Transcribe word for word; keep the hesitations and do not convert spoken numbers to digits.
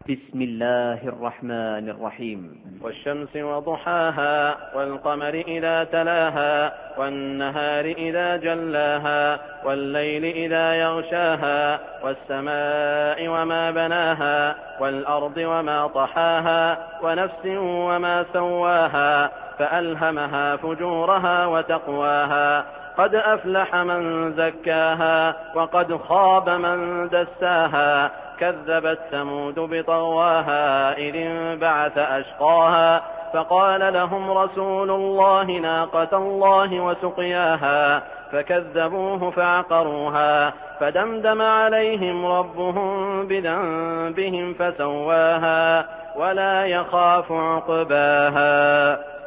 بسم الله الرحمن الرحيم. والشمس وضحاها والقمر إذا تلاها والنهار إذا جلاها والليل إذا يغشاها والسماء وما بناها والأرض وما طحاها ونفس وما سواها فألهمها فجورها وتقواها قد أفلح من زكاها وقد خاب من دساها كذبت ثمود بطغواها إذ انبعث أشقاها فقال لهم رسول الله ناقة الله وسقياها فكذبوه فعقروها فدمدم عليهم ربهم بذنبهم فسواها ولا يخاف عقباها.